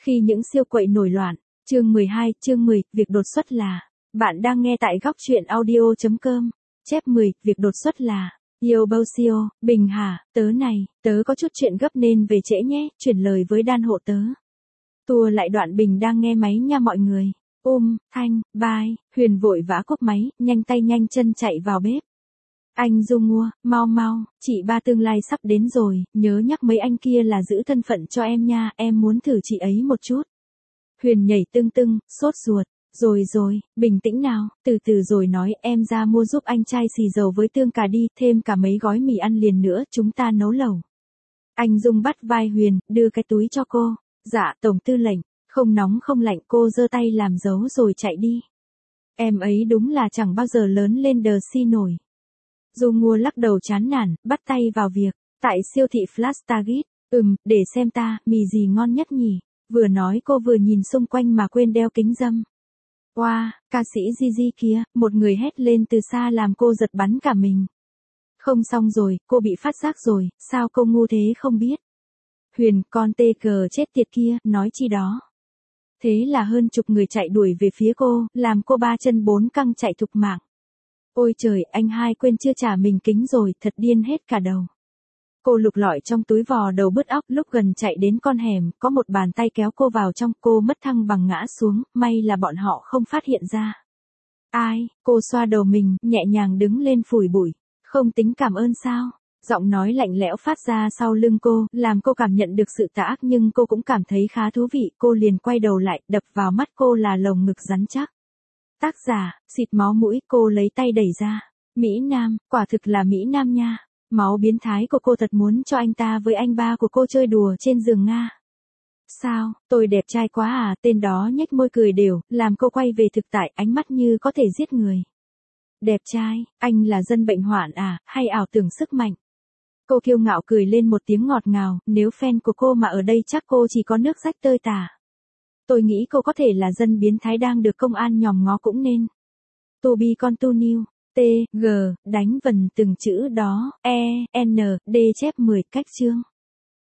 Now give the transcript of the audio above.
Khi những siêu quậy nổi loạn. Chương 12, chương 10, việc đột xuất là. Bạn đang nghe tại góc truyện audio.com. Chép 10, việc đột xuất là. Yo Bossio, Bình hả, tớ này, tớ có chút chuyện gấp nên về trễ nhé, chuyển lời với đan hộ tớ. Tua lại đoạn Bình đang nghe máy nha mọi người. Thanh, bye, Huyền vội vã cúp máy, nhanh tay nhanh chân chạy vào bếp. Anh Du Ngua, mau, chị ba tương lai sắp đến rồi, nhớ nhắc mấy anh kia là giữ thân phận cho em nha, em muốn thử chị ấy một chút. Huyền nhảy tưng, sốt ruột. Rồi, bình tĩnh nào, từ từ rồi nói, em ra mua giúp anh chai xì dầu với tương cà đi, thêm cả mấy gói mì ăn liền nữa, chúng ta nấu lẩu. Anh Dung bắt vai Huyền, đưa cái túi cho cô. Dạ, tổng tư lệnh, không nóng không lạnh, cô giơ tay làm dấu rồi chạy đi. Em ấy đúng là chẳng bao giờ lớn lên đờ si nổi. Du Ngua lắc đầu chán nản, bắt tay vào việc. Tại siêu thị Flash Target, để xem ta, mì gì ngon nhất nhỉ? Vừa nói cô vừa nhìn xung quanh mà quên đeo kính râm. Wow, ca sĩ Gigi kia, một người hét lên từ xa làm cô giật bắn cả mình. Không xong rồi, cô bị phát giác rồi, sao cô ngu thế không biết? Huyền, con tê cờ chết tiệt kia, nói chi đó. Thế là hơn chục người chạy đuổi về phía cô, làm cô ba chân bốn căng chạy thục mạng. Ôi trời, anh hai quên chưa trả mình kính rồi, thật điên hết cả đầu. Cô lục lọi trong túi vò đầu bứt óc, lúc gần chạy đến con hẻm, có một bàn tay kéo cô vào trong, cô mất thăng bằng ngã xuống, may là bọn họ không phát hiện ra. Ai, cô xoa đầu mình, nhẹ nhàng đứng lên phủi bụi. Không tính cảm ơn sao? Giọng nói lạnh lẽo phát ra sau lưng cô, làm cô cảm nhận được sự tà ác nhưng cô cũng cảm thấy khá thú vị, cô liền quay đầu lại, đập vào mắt cô là lồng ngực rắn chắc. Tác giả, xịt máu mũi, cô lấy tay đẩy ra. Mỹ Nam, quả thực là Mỹ Nam nha. Máu biến thái của cô thật muốn cho anh ta với anh ba của cô chơi đùa trên giường Nga. Sao, tôi đẹp trai quá à, tên đó nhếch môi cười đều, làm cô quay về thực tại, ánh mắt như có thể giết người. Đẹp trai, anh là dân bệnh hoạn à, hay ảo tưởng sức mạnh? Cô kiêu ngạo cười lên một tiếng ngọt ngào, nếu fan của cô mà ở đây chắc cô chỉ có nước rách tơi tả. Tôi nghĩ cô có thể là dân biến thái đang được công an nhòm ngó cũng nên. To be continued. T, G, đánh vần từng chữ đó, E, N, D chép 10 cách chương.